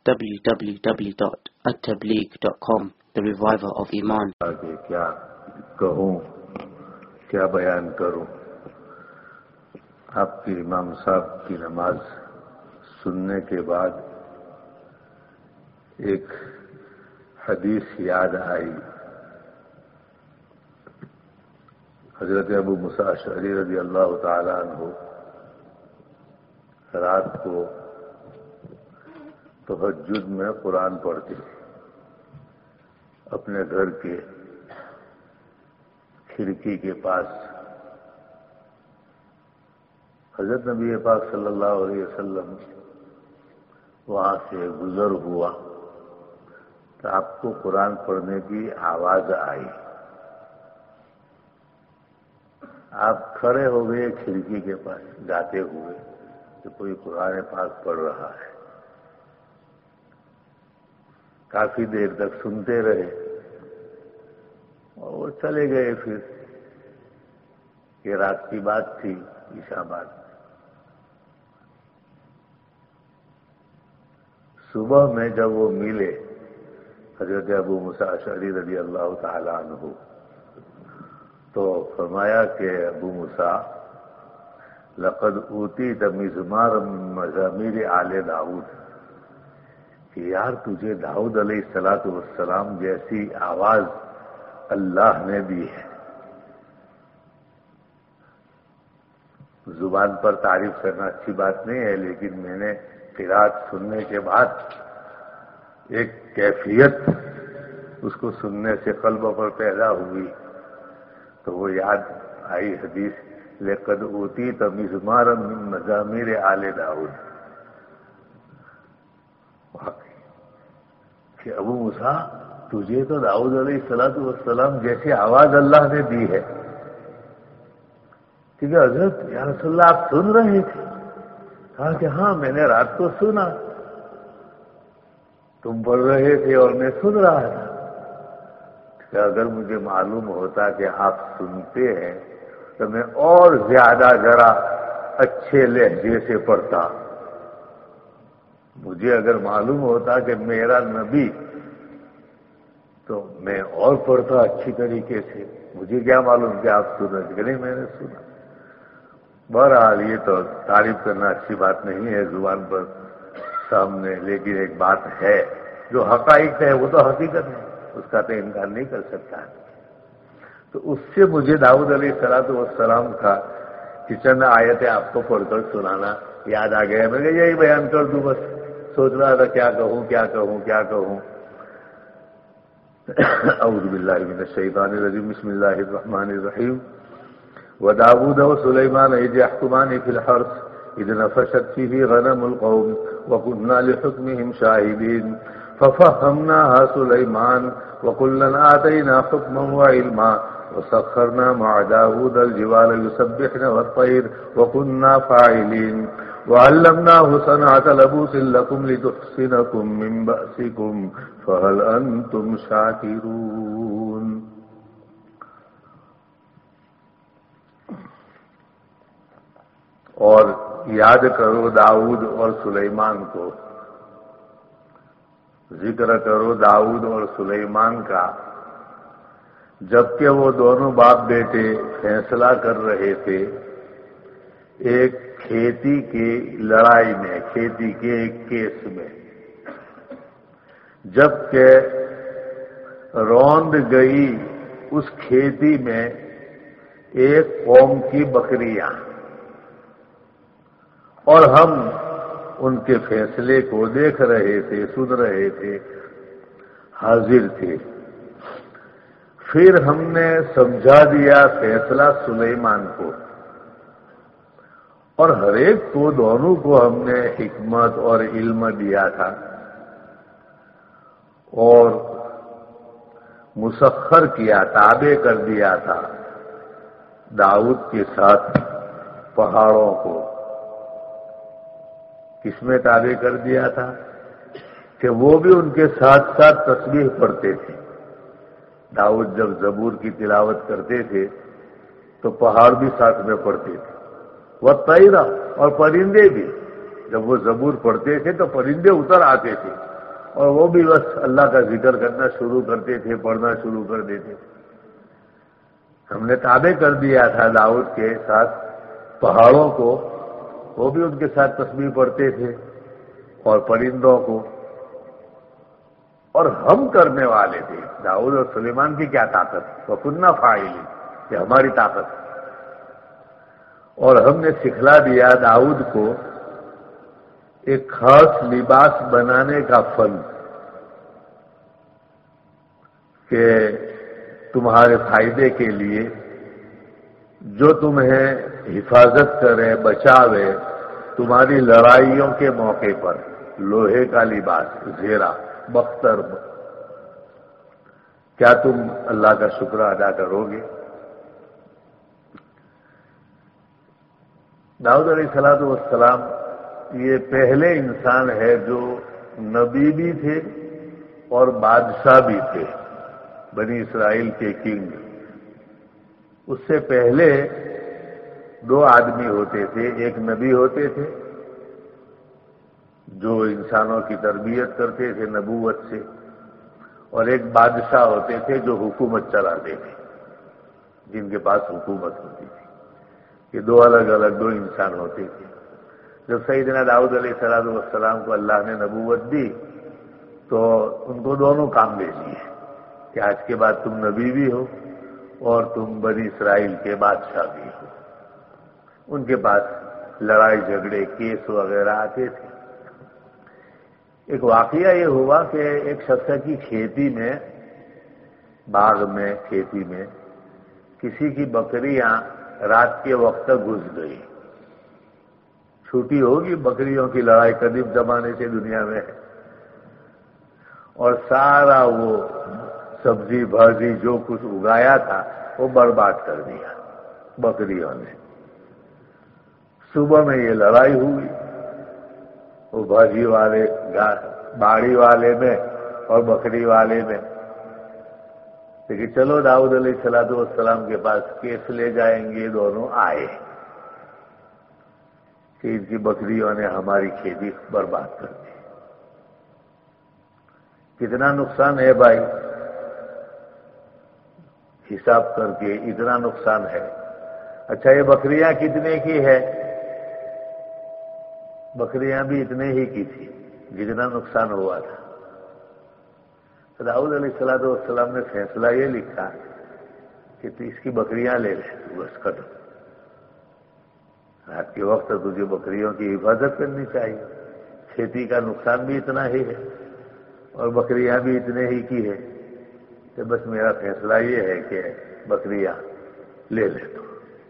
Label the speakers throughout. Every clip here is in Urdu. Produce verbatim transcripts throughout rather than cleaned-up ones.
Speaker 1: w w w dot at tabligh dot com, the reviver of Iman.
Speaker 2: آگے کیا کہوں، کیا بیان کروں؟ آپ کے امام صاحب کی نماز سننے کے بعد ایک حدیث یاد آئی. حضرت ابو موسیٰ اشعری رضی اللہ تعالیٰ عنہ رات کو تہجد میں قرآن پڑھتے اپنے گھر کے کھڑکی کے پاس. حضرت نبی پاک صلی اللہ علیہ وسلم وہاں سے گزر ہوا تو آپ کو قرآن پڑھنے کی آواز آئی. آپ کھڑے ہو گئے کھڑکی کے پاس جاتے ہوئے کہ کوئی قرآن پاک پڑھ رہا ہے. کافی دیر تک سنتے رہے اور وہ چلے گئے. پھر یہ رات کی بات تھی، عشاء بعد. صبح میں جب وہ ملے حضرت ابو موسیٰ اشعری رضی اللہ تعالی عنہ تو فرمایا کہ ابو موسیٰ لقد اوتیت مزمارا من مزامیر آل داؤد، کہ یار تجھے داؤد علیہ الصلوۃ والسلام جیسی آواز اللہ نے دی ہے. زبان پر تعریف کرنا اچھی بات نہیں ہے، لیکن میں نے قرات سننے کے بعد ایک کیفیت اس کو سننے سے قلب پر پیدا ہوئی تو وہ یاد آئی حدیث لقد اوتیت مزمارا من مزامیر آل داؤد. کہ ابو موسیٰ تجھے تو داؤد علیہ الصلوۃ والسلام جیسی آواز اللہ نے دی ہے. کیونکہ حضرت یا رسول اللہ آپ سن رہے تھے؟ کہا کہ ہاں میں نے رات کو سنا، تم پڑھ رہے تھے اور میں سن رہا تھا. کہ اگر مجھے معلوم ہوتا کہ آپ سنتے ہیں تو میں اور زیادہ ذرا اچھے لہجے سے پڑھتا. مجھے اگر معلوم ہوتا کہ میرا نبی تو میں اور پڑھتا اچھی طریقے سے. مجھے کیا معلوم کہ آپ سن رہے تھے؟ نہیں، میں نے سنا. بہرحال یہ تو تعریف کرنا اچھی بات نہیں ہے زبان پر سامنے، لیکن ایک بات ہے جو حقائق ہے وہ تو حقیقت ہے، اس کا تو انکار نہیں کر سکتا ہے. تو اس سے مجھے داؤد علیہ الصلوۃ والسلام کا کہ چند آیتیں آپ کو پڑھ کر سنانا یاد آ گیا. میں نے یہی بیان کر دوں، بس سوچ رہا تھا کیا کہوں کیا کہوں کیا کہوں. اعوذ باللہ من الشیطان الرجیم، بسم اللہ الرحمن الرحیم. وداود وسليمان إذ يحكمان في الحرث إذ نفشت فيه غنم القوم وكنا لحكمهم شاهدين ففهمناها سليمان وكلا آتينا حكما وعلما وسخرنا مع داود الجبال يسبحن والطير وكنا فاعلين وعلمناه صنعة لبوس لكم لتحصنكم من بأسكم فهل أنتم شاكرون. اور یاد کرو داؤد اور سلیمان کو، ذکر کرو داؤد اور سلیمان کا جبکہ وہ دونوں باپ بیٹے فیصلہ کر رہے تھے ایک کھیتی کی لڑائی میں، کھیتی کے ایک کیس میں. جبکہ روند گئی اس کھیتی میں ایک قوم کی بکریاں، اور ہم ان کے فیصلے کو دیکھ رہے تھے، سن رہے تھے، حاضر تھے. پھر ہم نے سمجھا دیا فیصلہ سلیمان کو، اور ہر ایک کو، دونوں کو ہم نے حکمت اور علم دیا تھا اور مسخر کیا، تابع کر دیا تھا داؤد کے ساتھ پہاڑوں کو. کس میں تابع کر دیا تھا کہ وہ بھی ان کے ساتھ ساتھ تسبیح پڑھتے تھے. داؤد جب زبور کی تلاوت کرتے تھے تو پہاڑ بھی ساتھ میں پڑھتے تھے. وہ طیرہ، اور پرندے بھی جب وہ زبور پڑھتے تھے تو پرندے اتر آتے تھے اور وہ بھی بس اللہ کا ذکر کرنا شروع کرتے تھے، پڑھنا شروع کر دیتے تھے۔ ہم نے تابع کر دیا تھا داؤد کے ساتھ پہاڑوں کو، وہ بھی ان کے ساتھ تسبیح پڑھتے تھے، اور پرندوں کو، اور ہم کرنے والے تھے۔ داؤد اور سلیمان کی کیا طاقت، وَكُنَّا فَاعِلِينَ، یہ ہماری طاقت ہے۔ اور ہم نے سکھلا دیا داؤد کو ایک خاص لباس بنانے کا فن، کہ تمہارے فائدے کے لیے جو تمہیں حفاظت کرے، بچاوے تمہاری لڑائیوں کے موقع پر، لوہے کا لباس، زیرہ، بختر۔ کیا تم اللہ کا شکر ادا کرو گے؟ داؤد علیہ الصلوۃ والسلام یہ پہلے انسان ہے جو نبی بھی تھے اور بادشاہ بھی تھے، بنی اسرائیل کے کنگ۔ اس سے پہلے دو آدمی ہوتے تھے، ایک نبی ہوتے تھے جو انسانوں کی تربیت کرتے تھے نبوت سے، اور ایک بادشاہ ہوتے تھے جو حکومت چلاتے تھے، جن کے پاس حکومت ہوتی تھی۔ یہ دو الگ الگ دو انسان ہوتے تھے۔ جب سیدنا داؤد علیہ الصلوۃ والسلام کو اللہ نے نبوت دی تو ان کو دونوں کام دے دیے کہ آج کے بعد تم نبی بھی ہو اور تم بنی اسرائیل کے بادشاہ بھی ہو۔ ان کے پاس لڑائی جھگڑے، کیس وغیرہ آتے تھے۔ ایک واقعہ یہ ہوا کہ ایک شخص کی کھیتی میں، باغ میں، کھیتی میں کسی کی بکریاں رات کے وقت گھس گئی۔ چھوٹی ہوگی بکریوں کی لڑائی قدیم زمانے سے دنیا میں ہے، اور سارا وہ سبزی بھاجی جو کچھ اگایا تھا وہ برباد کر دیا بکریوں نے۔ صبح میں یہ لڑائی ہوئی، وہ بھاجی والے باڑی والے میں اور بکری والے میں۔ لیکن چلو داؤد علیہ الصلوۃ والسلام کے پاس کیس لے جائیں گے، دونوں آئے کہ ان کی بکریوں نے ہماری کھیتی برباد کر دی۔ کتنا نقصان ہے بھائی، حساب کر کے اتنا نقصان ہے۔ اچھا یہ بکریاں کتنے کی ہے؟ بکریاں بھی اتنے ہی کی تھی جتنا نقصان ہوا تھا۔ داؤد علیہ الصلوۃ والسلام نے فیصلہ یہ لکھا کہ تو اس کی بکریاں لے لے، بس ختم۔ رات کے وقت تجھے بکریوں کی حفاظت کرنی چاہیے، کھیتی کا نقصان بھی اتنا ہی ہے اور بکریاں بھی اتنے ہی کی ہے، کہ بس میرا فیصلہ یہ ہے کہ بکریاں لے لے تو۔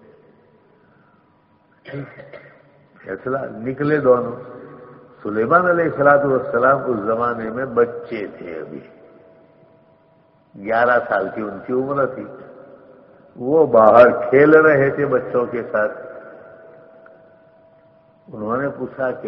Speaker 2: فیصلہ نکلے دونوں۔ سلیمان علیہ الصلوۃ والسلام اس زمانے میں بچے تھے، ابھی گیارہ سال کی ان کی عمر تھی۔ وہ باہر کھیل رہے تھے بچوں کے ساتھ۔ انہوں نے پوچھا کہ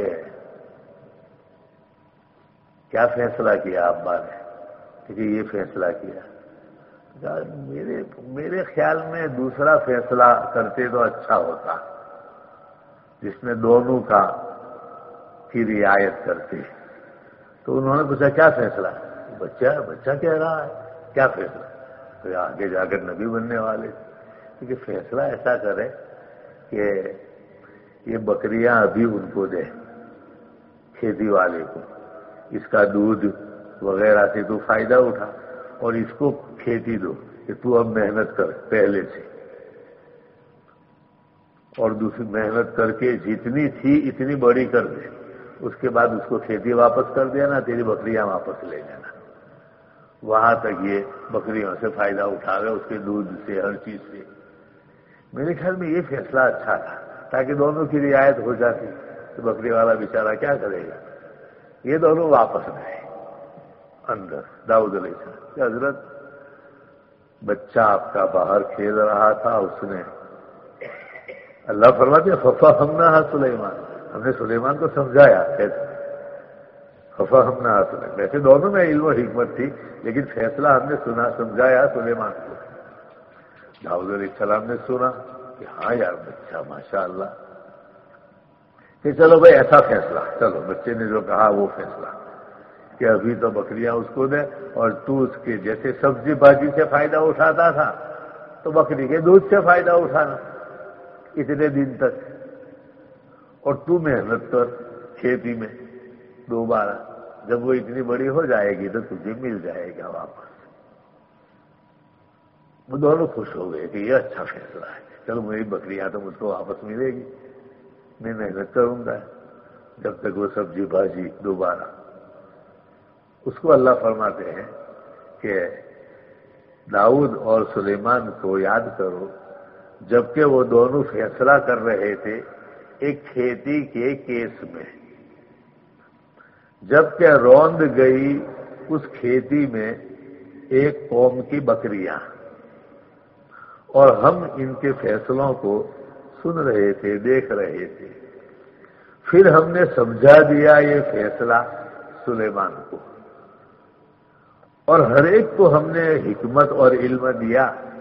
Speaker 2: کیا فیصلہ کیا ابا نے؟ کہ یہ فیصلہ کیا۔ میرے میرے خیال میں دوسرا فیصلہ کرتے تو اچھا ہوتا، جس میں دونوں کا کی رعایت کرتے۔ تو انہوں نے پوچھا کیا فیصلہ؟ بچہ بچہ کہہ رہا ہے کیا فیصلہ؟ تو آگے جا کر نبی بننے والے، کیونکہ فیصلہ ایسا کرے کہ یہ بکریاں ابھی ان کو دے، کھیتی والے کو، اس کا دودھ وغیرہ سے تو فائدہ اٹھا، اور اس کو کھیتی دو کہ تو اب محنت کر پہلے سے، اور دوسری محنت کر کے جتنی تھی اتنی بڑی کر دے، اس کے بعد اس کو کھیتی واپس کر دینا، تیری بکریاں واپس لے لینا۔ وہاں تک یہ بکریوں سے فائدہ اٹھا گئے، اس کے دودھ سے، ہر چیز سے۔ میرے خیال میں یہ فیصلہ اچھا تھا، تاکہ دونوں کی رعایت ہو جاتی۔ تو بکری والا بیچارہ کیا کرے گا؟ یہ دونوں واپس گئے اندر۔ داؤد علیہ السلام کہ حضرت بچہ آپ کا باہر کھیل رہا تھا، اس نے اللہ فرماتے ففہمناہا سلیمان، ہم نے سلیمان کو سمجھایا کیسے؟ ففہمناہا سلیمان، ویسے دونوں میں علم و حکمت تھی، لیکن فیصلہ ہم نے سنا، سمجھایا سلیمان کو۔ داؤد علیہ السلام نے سنا کہ ہاں یار بچہ ماشاء اللہ، کہ چلو بھائی ایسا فیصلہ، چلو بچے نے جو کہا وہ فیصلہ۔ کہ ابھی تو بکریاں اس کو دے، اور تو اس کے جیسے سبزی بھاجی سے فائدہ اٹھاتا تھا تو بکری کے دودھ سے فائدہ اٹھانا اتنے دن تک، اور تو محنت کر کھیتی میں دوبارہ، جب وہ اتنی بڑی ہو جائے گی تو تجھے مل جائے گا واپس۔ وہ دونوں خوش ہو گئے کہ یہ اچھا فیصلہ ہے، چلو میری بکریاں تو مجھ کو واپس ملے گی، میں محنت کروں گا جب تک وہ سبزی بھاجی دوبارہ۔ اس کو اللہ فرماتے ہیں کہ داؤد اور سلیمان کو یاد کرو جبکہ وہ دونوں فیصلہ کر رہے تھے ایک کھیتی کے کیس میں، جبکہ روند گئی اس کھیتی میں ایک قوم کی بکریاں، اور ہم ان کے فیصلوں کو سن رہے تھے، دیکھ رہے تھے۔ پھر ہم نے سمجھا دیا یہ فیصلہ سلیمان کو، اور ہر ایک کو ہم نے حکمت اور علم دیا،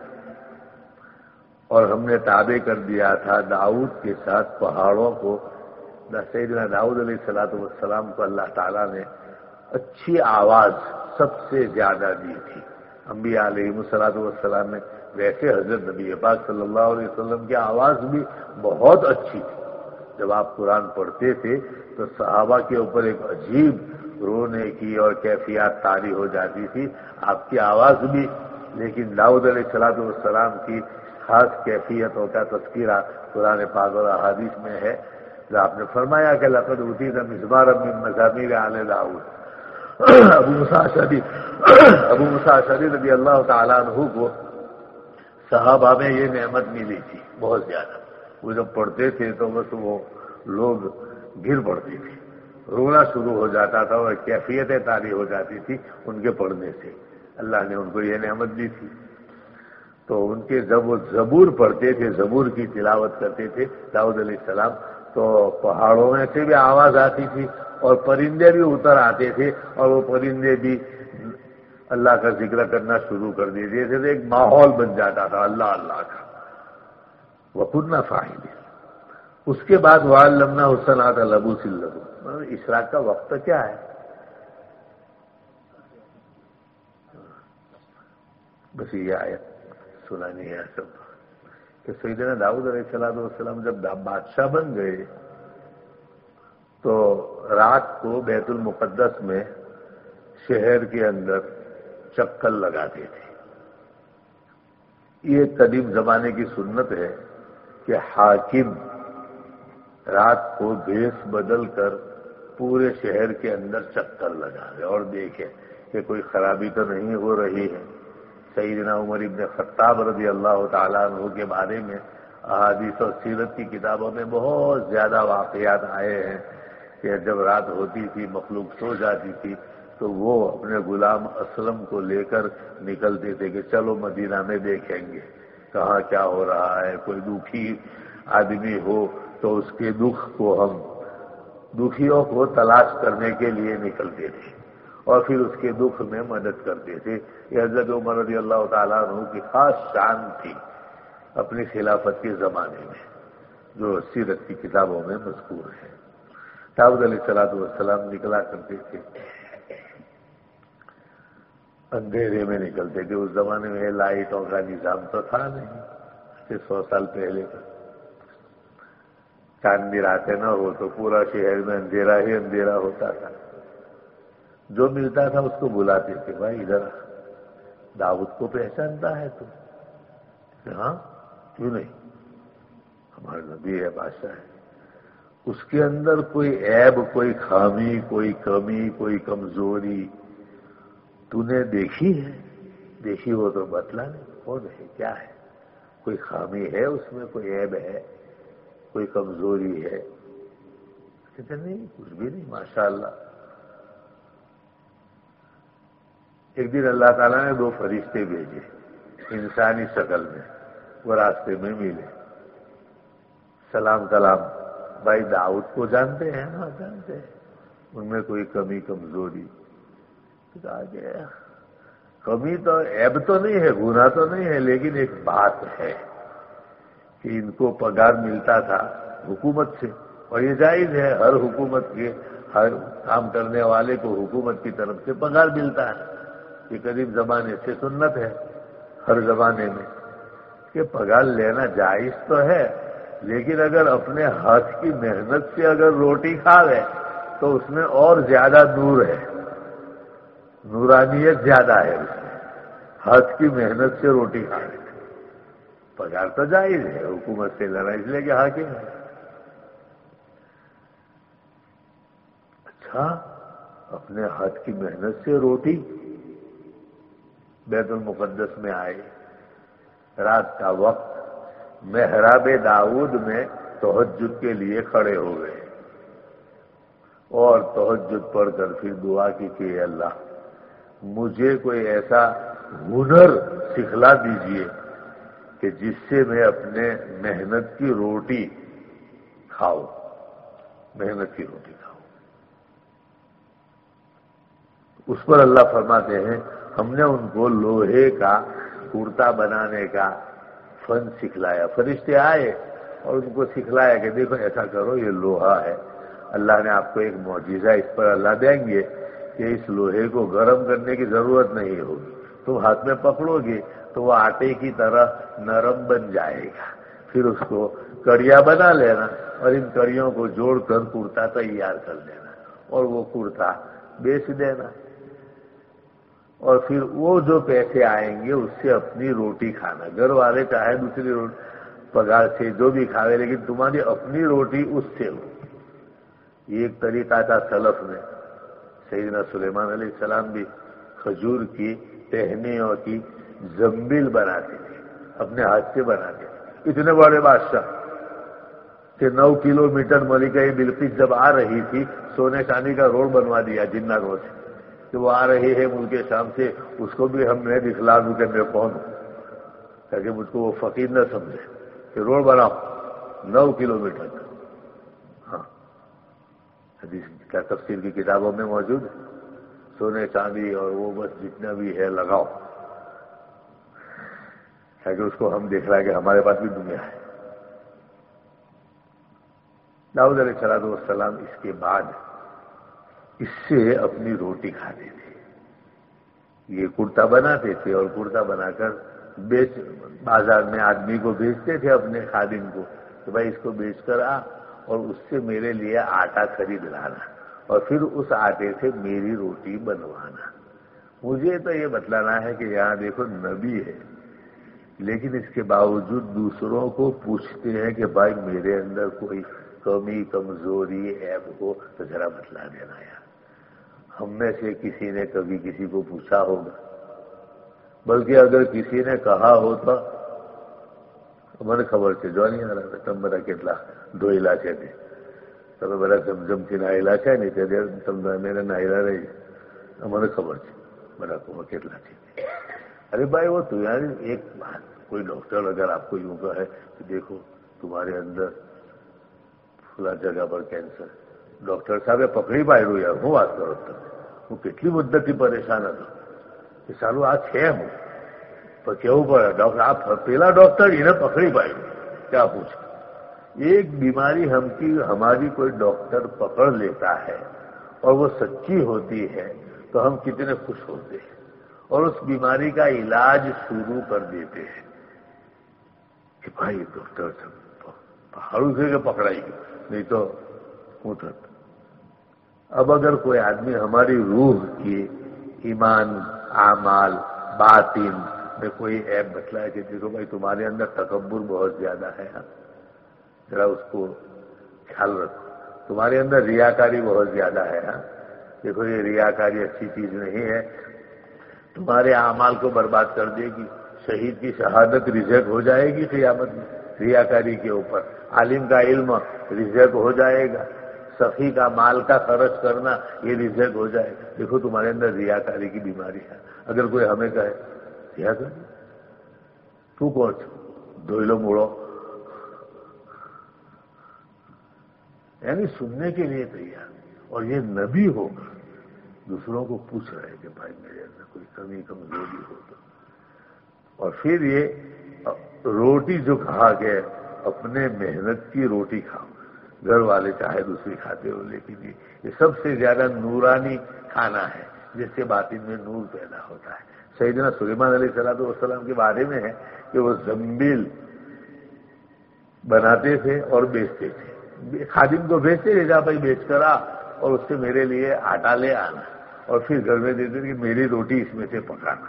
Speaker 2: اور ہم نے تابع کر دیا تھا داؤد کے ساتھ پہاڑوں کو۔ سیدنا داؤد علیہ الصلوۃ والسلام کو اللہ تعالیٰ نے اچھی آواز سب سے زیادہ دی تھی انبیاء علیہ الصلوۃ والسلام نے۔ ویسے حضرت نبی پاک صلی اللہ علیہ وسلم کی آواز بھی بہت اچھی تھی، جب آپ قرآن پڑھتے تھے تو صحابہ کے اوپر ایک عجیب رونے کی اور کیفیات طاری ہو جاتی تھی، آپ کی آواز بھی۔ لیکن داؤد علیہ الصلوۃ والسلام کی خاص کیفیتوں کا تذکرہ قرآن پاک اور احادیث میں ہے، جو آپ نے فرمایا کہ لقد اوتیت مزمارا من مزامیر آل داؤد۔ ابو موسیٰ اشعری ابو موسیٰ اشعری رضی اللہ تعالیٰ عنہ کو صحابہ میں یہ نعمت ملی تھی بہت زیادہ، وہ جب پڑھتے تھے تو بس وہ لوگ گر پڑتے تھے، رونا شروع ہو جاتا تھا اور کیفیتیں طاری ہو جاتی تھی ان کے پڑھنے سے، اللہ نے ان کو یہ نعمت دی تھی۔ تو ان کے جب وہ زبور پڑھتے تھے، زبور کی تلاوت کرتے تھے داؤد علیہ السلام، تو پہاڑوں میں سے بھی آواز آتی تھی اور پرندے بھی اتر آتے تھے، اور وہ پرندے بھی اللہ کا ذکر کرنا شروع کر دیتے تھے، تو ایک ماحول بن جاتا تھا اللہ اللہ کا۔ وَكُنَّا فَاعِلِينَ۔ اس کے بعد وَعَلَّمْنَاهُ صَنْعَةَ لَبُوسٍ لَكُمْ۔ اشراق کا وقت کیا ہے؟ بس یہ آیت سنانی ہے سب کہ سیدنا داؤد علیہ السلام والسلام جب بادشاہ بن گئے تو رات کو بیت المقدس میں شہر کے اندر چکر لگاتے تھے۔ یہ قدیم زمانے کی سنت ہے کہ حاکم رات کو بھیس بدل کر پورے شہر کے اندر چکر لگائے اور دیکھے کہ کوئی خرابی تو نہیں ہو رہی ہے۔ سیدنا عمر ابن خطاب رضی اللہ تعالیٰ عنہ کے بارے میں احادیث اور سیرت کی کتابوں میں بہت زیادہ واقعات آئے ہیں کہ جب رات ہوتی تھی مخلوق سو جاتی تھی تو وہ اپنے غلام اسلم کو لے کر نکلتے تھے کہ چلو مدینہ میں دیکھیں گے کہاں کیا ہو رہا ہے، کوئی دکھی آدمی ہو تو اس کے دکھ کو ہم دکھیوں کو تلاش کرنے کے لیے نکلتے تھے اور پھر اس کے دکھ میں مدد کرتے تھے۔ یہ حضرت عمر رضی اللہ تعالیٰ عنہ کی خاص شان تھی اپنی خلافت کے زمانے میں، جو سیرت کی کتابوں میں مذکور ہے۔ داؤد علیہ الصلوۃ والسلام نکلا کرتے تھے، اندھیرے میں نکلتے تھے۔ اس زمانے میں لائٹوں کا نظام تو تھا نہیں، کہ سو سال پہلے کا چاندنی راتیں نہ ہو تو پورا شہر میں اندھیرا ہی اندھیرا ہوتا تھا۔ جو ملتا تھا اس کو بلاتے تھے، بھائی ادھر داؤد کو پہچانتا ہے تو کہ ہاں کیوں نہیں، ہمارا نبی ہے، بادشاہ ہے، اس کے اندر کوئی عیب، کوئی خامی، کوئی کمی، کوئی کمزوری تو نے دیکھی ہے؟ دیکھی ہو تو بتلا نہیں، کون ہے، کیا ہے، کوئی خامی ہے اس میں، کوئی عیب ہے، کوئی کمزوری ہے؟ کہتے نہیں کچھ بھی نہیں، ماشاءاللہ۔ ایک دن اللہ تعالیٰ نے دو فرشتے بھیجے انسانی شکل میں، وہ راستے میں ملے، سلام کلام، بھائی داؤد کو جانتے ہیں؟ ہاں جانتے ہیں، ان میں کوئی کمی کمزوری؟ کہا کہ کمی تو عیب تو نہیں ہے، گناہ تو نہیں ہے، لیکن ایک بات ہے کہ ان کو پگار ملتا تھا حکومت سے، اور یہ جائز ہے، ہر حکومت کے ہر کام کرنے والے کو حکومت کی طرف سے پگار ملتا ہے. یہ قدیم زمانے سے سنت ہے ہر زمانے میں کہ پگار لینا جائز تو ہے، لیکن اگر اپنے ہاتھ کی محنت سے اگر روٹی کھاوے تو اس میں اور زیادہ نور ہے، نورانیت زیادہ ہے اس میں. ہاتھ کی محنت سے روٹی کھاوے پگار تو جائز ہے، حکومت سے لینا اس لیے کہ حاکم ہے. اچھا، اپنے ہاتھ کی محنت سے روٹی. بیت المقدس میں آئے، رات کا وقت محراب داؤد میں تہجد کے لیے کھڑے ہو گئے اور تہجد پڑھ کر پھر دعا کی کہ اے اللہ مجھے کوئی ایسا ہنر سکھلا دیجئے کہ جس سے میں اپنے محنت کی روٹی کھاؤں، محنت کی روٹی کھاؤں. اس پر اللہ فرماتے ہیں ہم نے ان کو لوہے کا کرتا بنانے کا فن سکھلایا. فرشتے آئے اور ان کو سکھلایا کہ دیکھو ایسا کرو، یہ لوہا ہے، اللہ نے آپ کو ایک معجزہ اس پر اللہ دیں گے کہ اس لوہے کو گرم کرنے کی ضرورت نہیں ہوگی، تم ہاتھ میں پکڑو گے تو وہ آٹے کی طرح نرم بن جائے گا. پھر اس کو کڑیاں بنا لینا اور ان کڑیوں کو جوڑ کر کرتا تیار کر لینا اور وہ کرتا بیچ دینا، اور پھر وہ جو پیسے آئیں گے اس سے اپنی روٹی کھانا. گھر والے چاہے دوسری روٹی پگار سے جو بھی کھاوے لیکن تمہاری اپنی روٹی اس سے ہو. یہ ایک طریقہ تھا سلف میں. سیدنا سلیمان علیہ السلام بھی کھجور کی ٹہنیوں کی زنبیل بناتے تھے، اپنے ہاتھ سے بناتے تھے. اتنے بڑے بادشاہ کہ نو کلو میٹر ملکہ بلقیس جب آ رہی تھی سونے چاندی کا روڈ بنوا دیا جناتوں سے کہ وہ آ رہی ہے ملک شام سے، اس کو بھی ہم نے دکھلا دوں کہ میں کون ہوں تاکہ مجھ کو وہ فقیر نہ سمجھے کہ روڈ بناؤ نو کلو میٹر کا. ہاں، حدیث کا تفسیر کی کتابوں میں موجود ہے. سونے چاندی اور وہ بس جتنا بھی ہے لگاؤ تاکہ اس کو ہم دیکھ رہا ہے کہ ہمارے پاس بھی دنیا ہے. داؤد علیہ السلام والسلام اس کے بعد اس سے اپنی روٹی کھاتے تھے. یہ کرتا بناتے تھے اور کرتا بنا کر بیچ بازار میں آدمی کو بیچتے تھے اپنے خادم کو کہ بھائی اس کو بیچ کر آ اور اس سے میرے لیے آٹا خرید لانا اور پھر اس آٹے سے میری روٹی بنوانا. مجھے تو یہ بتلانا ہے کہ یہاں دیکھو نبی ہے لیکن اس کے باوجود دوسروں کو پوچھتے ہیں کہ بھائی میرے اندر کوئی کمی کمزوری عیب ہو تو ذرا بتلا دینا یار. ہم میں سے کسی نے کبھی کسی کو پوچھا ہوگا؟ بلکہ اگر کسی نے کہا ہوتا મને ખબર છે જો નહીં આ તમે બધા કેટલા ધોયેલા છે તે તમે બધા જમજમથી નાયેલા છે ને તે તમને મેં નાયેલા રહી મને ખબર છે બધા કેટલા છે. अरे भाई वो तो यार एक बात, कोई डॉक्टर अगर आपको यूं कहे कि देखो तुम्हारे अंदर फला जगह पर कैंसर, डॉक्टर साहबे पकड़ी पाड्યું यार હું વાત કરો તમે. હું કેટલી મુદ્દતથી પરેશાન હતો કે સારું આ છે હું पर કેવું પડે ડॉक्टर आप પેલા डॉक्टर એને પકડી પાડ્યું क्या पूछ. एक बीमारी हम की हमारी कोई डॉक्टर पकड़ लेता है और वो सच्ची होती है तो हम कितने खुश होते हैं और उस बीमारी का इलाज शुरू कर देते हैं कि भाई डॉक्टर सब पहाड़ों से पकड़ाई नहीं तो उतर. अब अगर कोई आदमी हमारी रूह की ईमान आमाल बातिन में कोई ऐप बतलाए कि देखो भाई तुम्हारे अंदर तकब्बुर बहुत ज्यादा है, जरा उसको ख्याल रखो. तुम्हारे अंदर रियाकारी बहुत ज्यादा है, देखो ये रियाकारी अच्छी चीज नहीं है, तुम्हारे आमाल को बर्बाद कर देगी. शहीद की शहादत रिजेक्ट हो जाएगी क़ियामत में रियाकारी के ऊपर. आलिम का इल्म रिजेक्ट हो जाएगा. सखी का माल का खर्च करना ये रिजेक्ट हो जाएगा. देखो तुम्हारे अंदर रियाकारी की बीमारी है. अगर कोई हमें कहे रियाकारी तू कौन छो धोई लो मुड़ो, यानी सुनने के लिए तैयार. और ये नबी होगा दूसरों को पूछ रहे कि भाई मेरे अंदर कोई कमी कमजोरी हो तो. और फिर ये रोटी जो कहा गया अपने मेहनत की रोटी खाओ. گھر والے چاہے دوسری کھاتے ہو، لیکن یہ سب سے زیادہ نورانی کھانا ہے جس سے باطن میں نور پیدا ہوتا ہے۔ سیدنا سلیمان علیہ الصلوۃ والسلام کے بارے میں ہے کہ وہ زنبیل بناتے تھے اور بیچتے تھے، خادم کو بیچتے تھے، جا بھائی بیچ کر آ اور اس سے میرے لیے آٹا لے آنا، اور پھر گھر میں دیتے تھے کہ میری روٹی اس میں سے پکانا۔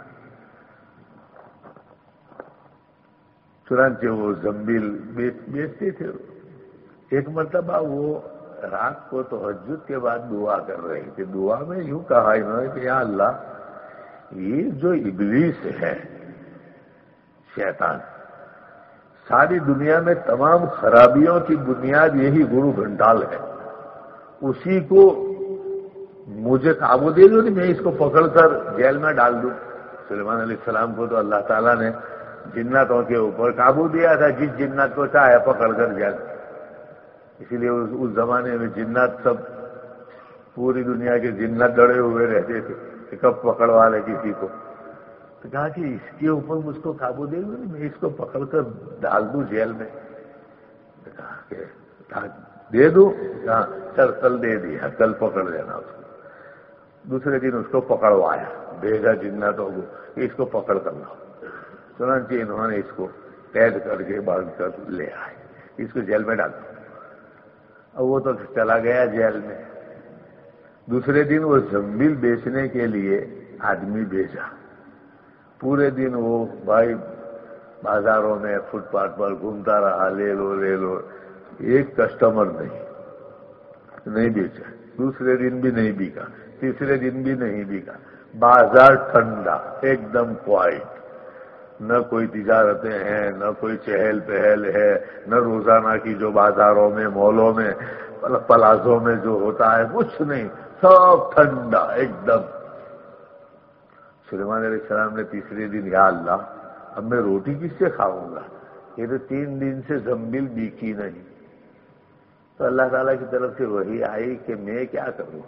Speaker 2: چنانچہ وہ زنبیل بیچتے تھے۔ ایک مرتبہ وہ رات کو تہجد کے بعد دعا کر رہے تھے، دعا میں یوں کہا انہوں نے کہ یا اللہ، یہ جو ابلیس ہے، شیطان، ساری دنیا میں تمام خرابیوں کی بنیاد یہی گرو گھنٹال ہے، اسی کو مجھے قابو دے دو، میں اس کو پکڑ کر جیل میں ڈال دوں۔ سلیمان علیہ السلام کو تو اللہ تعالیٰ نے جناتوں کے اوپر قابو دیا تھا، جس جنات کو چاہے پکڑ کر جیل، اسی لیے اس زمانے میں جنات سب، پوری دنیا کے جنات ڈرے ہوئے رہتے تھے کہ کب پکڑوا لے کسی کو۔ تو کہا کہ اس کے اوپر مجھ کو قابو دے دو، میں اس کو پکڑ کر ڈال دوں جیل میں۔ کہا کہ دے دوں، کہا چل کل دے دیا، کل پکڑ لینا اس کو۔ دوسرے دن اس کو پکڑوایا، بھیجا جناتوں کو کہ اس کو پکڑ کر لاؤ۔ چنانچہ انہوں نے اس کو قید کر کے باندھ کر لے آئے، اس کو جیل میں ڈال دو۔ اب وہ تو چلا گیا جیل میں۔ دوسرے دن وہ زنبیل بیچنے کے لیے آدمی بھیجا، پورے دن وہ بھائی بازاروں میں فٹ پاتھ پر گھومتا رہا، لے لو لے لو، ایک کسٹمر نہیں نہیں بیچا۔ دوسرے دن بھی نہیں بکا، تیسرے دن بھی نہیں بکا، بازار ٹھنڈا، ایک دم کوائٹ، نہ کوئی تجارتیں ہیں، نہ کوئی چہل پہل ہے، نہ روزانہ کی جو بازاروں میں، مولوں میں، پلازوں میں جو ہوتا ہے، کچھ نہیں، سب ٹھنڈا ایک دم۔ سلیمان علیہ السلام نے تیسرے دن یا اللہ، اب میں روٹی کس سے کھاؤں گا، یہ تو تین دن سے زنبیل بیکی نہیں۔ تو اللہ تعالیٰ کی طرف سے وحی آئی کہ میں کیا کروں،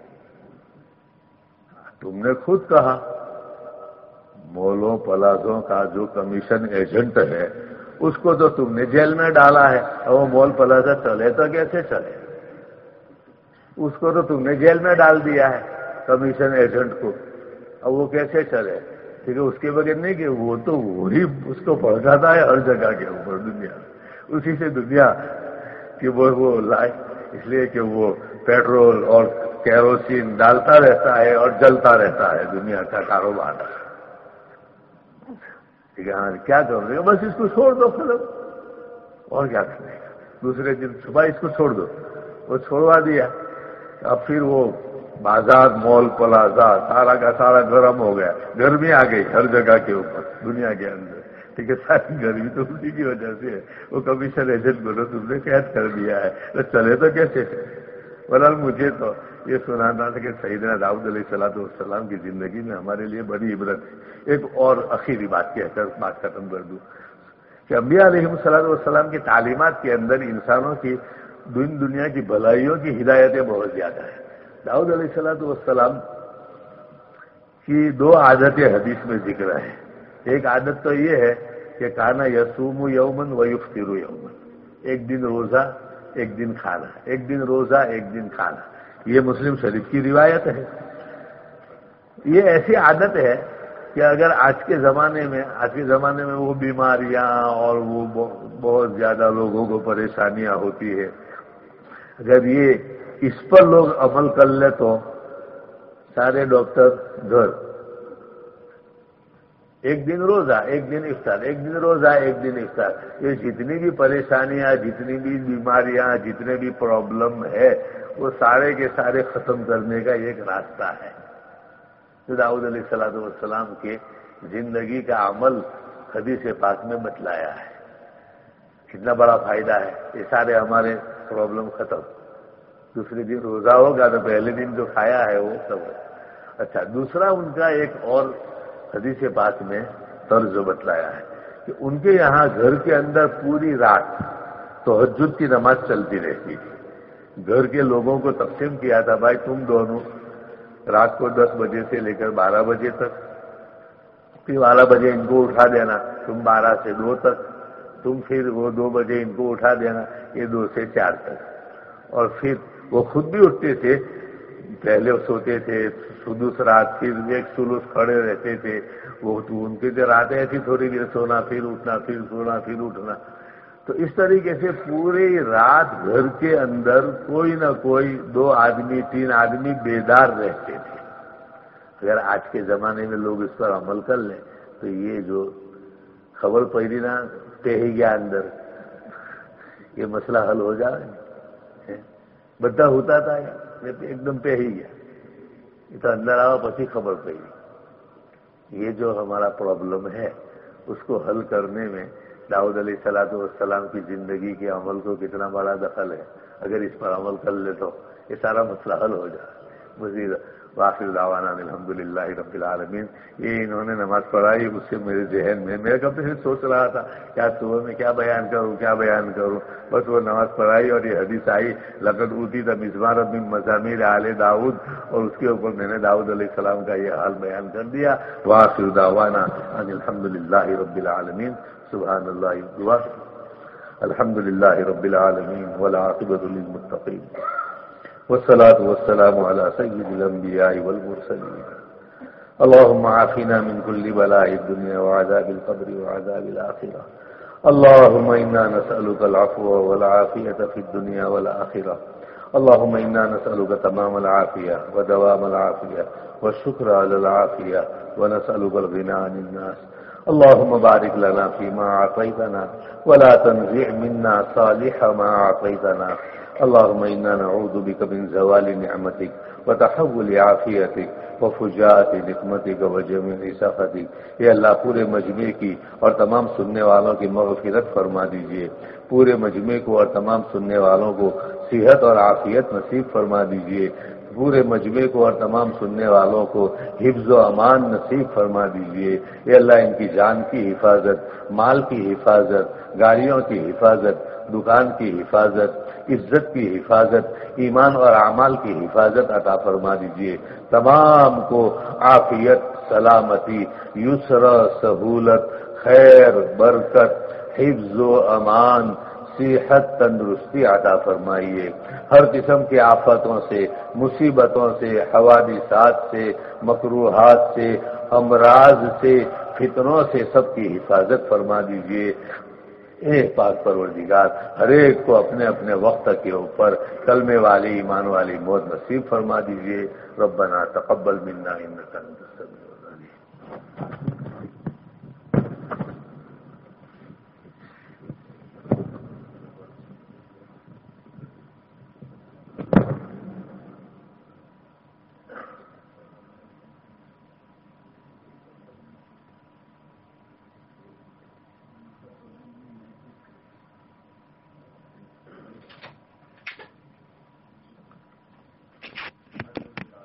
Speaker 2: تم نے خود کہا مولوں پلازوں کا جو کمیشن ایجنٹ ہے اس کو تو تم نے جیل میں ڈالا ہے، اور وہ مول پلازہ چلے تو کیسے چلے، اس کو تو تم نے جیل میں ڈال دیا ہے کمیشن ایجنٹ کو، اب وہ کیسے چلے؟ ٹھیک ہے، اس کے بغیر نہیں کہ وہ تو وہی اس کو پہنچاتا ہے ہر جگہ کے اوپر دنیا، اسی سے دنیا کہ وہ وہ لائے، اس لیے کہ وہ پیٹرول اور کیروسین ڈالتا رہتا ہے اور جلتا رہتا ہے، دنیا کا کاروبار۔ ٹھیک ہے، ہاں کیا کروں گا، بس اس کو چھوڑ دو پھر، اور کیا کرنے گا۔ دوسرے دن صبح اس کو چھوڑ دو، وہ چھوڑوا دیا۔ اب پھر وہ بازار مول پلازا سارا کا سارا گرم ہو گیا، گرمی آ گئی ہر جگہ کے اوپر دنیا کے اندر۔ ٹھیک ہے، ساری گرمی تو اسی کی وجہ سے ہے، وہ کمیشن ایجنٹ کو تم نے قید کر دیا ہے، تو چلے تو کیسے؟ بہرحال مجھے تو یہ سنانا تھا کہ سیدنا داؤد علیہ الصلوۃ والسلام کی زندگی میں ہمارے لیے بڑی عبرت ہے۔ ایک اور اخیری بات کہہ کر بات ختم کر دوں کہ انبیاء علیہ الصلوۃ والسلام کی تعلیمات کے اندر انسانوں کی دین دنیا کی بھلائیوں کی ہدایتیں بہت زیادہ ہیں۔ داؤد علیہ الصلوۃ والسلام کی دو عادتیں حدیث میں ذکر ہیں۔ ایک عادت تو یہ ہے کہ کانا یصوم یومن و یفطر یومن، ایک دن روزہ ایک دن کھانا، ایک دن روزہ ایک دن کھانا، یہ مسلم شریف کی روایت ہے۔ یہ ایسی عادت ہے کہ اگر آج کے زمانے میں آج کے زمانے میں وہ بیماریاں اور وہ بہت زیادہ لوگوں کو پریشانیاں ہوتی ہے، اگر یہ اس پر لوگ عمل کر لے تو سارے ڈاکٹر گھر، ایک دن روزہ ایک دن افطار، ایک دن روزہ ایک دن افطار، یہ جتنی بھی پریشانیاں، جتنی بھی بیماریاں، جتنے بھی پرابلم ہے، وہ سارے کے سارے ختم کرنے کا ایک راستہ ہے۔ تو داؤد علیہ الصلوۃ والسلام کے زندگی کا عمل حدیث پاک میں بتلایا ہے، کتنا بڑا فائدہ ہے، یہ سارے ہمارے پرابلم ختم۔ دوسرے دن روزہ ہوگا تو پہلے دن جو کھایا ہے وہ سب ہے۔ اچھا، دوسرا ان کا ایک اور حدیث پاک میں طرز بتلایا ہے کہ ان کے یہاں گھر کے اندر پوری رات تہجد کی نماز چلتی رہتی تھی۔ گھر کے لوگوں کو تقسیم کیا تھا، بھائی تم دونوں رات کو دس بجے سے لے کر بارہ بجے تک، پھر بارہ بجے ان کو اٹھا دینا، تم بارہ سے دو تک، تم پھر وہ دو بجے ان کو اٹھا دینا، یہ دو سے چار تک۔ اور پھر وہ خود بھی اٹھتے تھے، پہلے سوتے تھے سدوس رات، پھر ایک سلوس کھڑے رہتے تھے، وہ تو ان کی رات ایسی تھوڑی دیر سونا پھر اٹھنا پھر سونا پھر اٹھنا. تو اس طریقے سے پوری رات گھر کے اندر کوئی نہ کوئی دو آدمی تین آدمی بیدار رہتے تھے. اگر آج کے زمانے میں لوگ اس پر عمل کر لیں تو یہ جو خبر پڑی نا پہ ہی گیا اندر، یہ مسئلہ حل ہو جائے. بدھا ہوتا تھا ایک دم پہ ہی گیا، یہ تو اندر آؤ پسی خبر پڑی. یہ جو ہمارا پرابلم ہے اس کو حل کرنے میں داؤد علیہ الصلوۃ والسلام کی زندگی کے عمل کو کتنا بڑا دخل ہے. اگر اس پر عمل کر لے تو یہ سارا مسئلہ حل ہو جائے. مزید واخر دعوانا الحمد للہ رب العالمین. یہ انہوں نے نماز پڑھائی، اس سے میرے ذہن میں میں کب سے سوچ رہا تھا کیا صبح میں کیا بیان کروں کیا بیان کروں بس وہ نماز پڑھائی اور یہ حدیث آئی لقد اوتیت مزمارا من مزامیر آل داؤد، اور اس کے اوپر میں نے داؤد علیہ السلام کا یہ حال بیان کر دیا. واخر دعوانا ان الحمد للہ رب العالمین. سبحان اللہ الحمد للہ رب العالمین والعاقبۃ للمتقین والصلاة والسلام على سيد الأنبياء والمرسلين. اللهم عافنا من كل بلاء الدنيا وعذاب القبر وعذاب الآخرة. اللهم إنا نسألك العفو والعافية في الدنيا والآخرة. اللهم إنا نسألك تمام العافية ودوام العافية والشكر على العافية ونسألك الغنى عن الناس. اللهم بارك لنا فيما أعطيتنا ولا تنزع منا صالح ما أعطيتنا. اللهم إنا نعوذ بك من زوال نعمتك وتحول عافيتك وفجاءت نقمتك وجميع سخطك. اے اللہ پورے مجمع کی اور تمام سننے والوں کی مغفرت فرما دیجئے. پورے مجمع کو اور تمام سننے والوں کو صحت اور عافیت نصیب فرما دیجئے. پورے مجمع کو اور تمام سننے والوں کو حفظ و امان نصیب فرما دیجئے. اے اللہ ان کی جان کی حفاظت، مال کی حفاظت، گاڑیوں کی حفاظت، دکان کی حفاظت، عزت کی حفاظت، ایمان اور اعمال کی حفاظت عطا فرما دیجئے. تمام کو عافیت، سلامتی، یسر، سہولت، خیر، برکت، حفظ و امان، صحت، تندرستی عطا فرمائیے. ہر قسم کی آفتوں سے، مصیبتوں سے، حوادثات سے، مکروہات سے، امراض سے، فتنوں سے سب کی حفاظت فرما دیجئے. اے پاک پروردگار ہر ایک کو اپنے اپنے وقت کے اوپر کلمے والی ایمان والی موت نصیب فرما دیجئے. ربنا تقبل منا انک انت السمیع العلیم.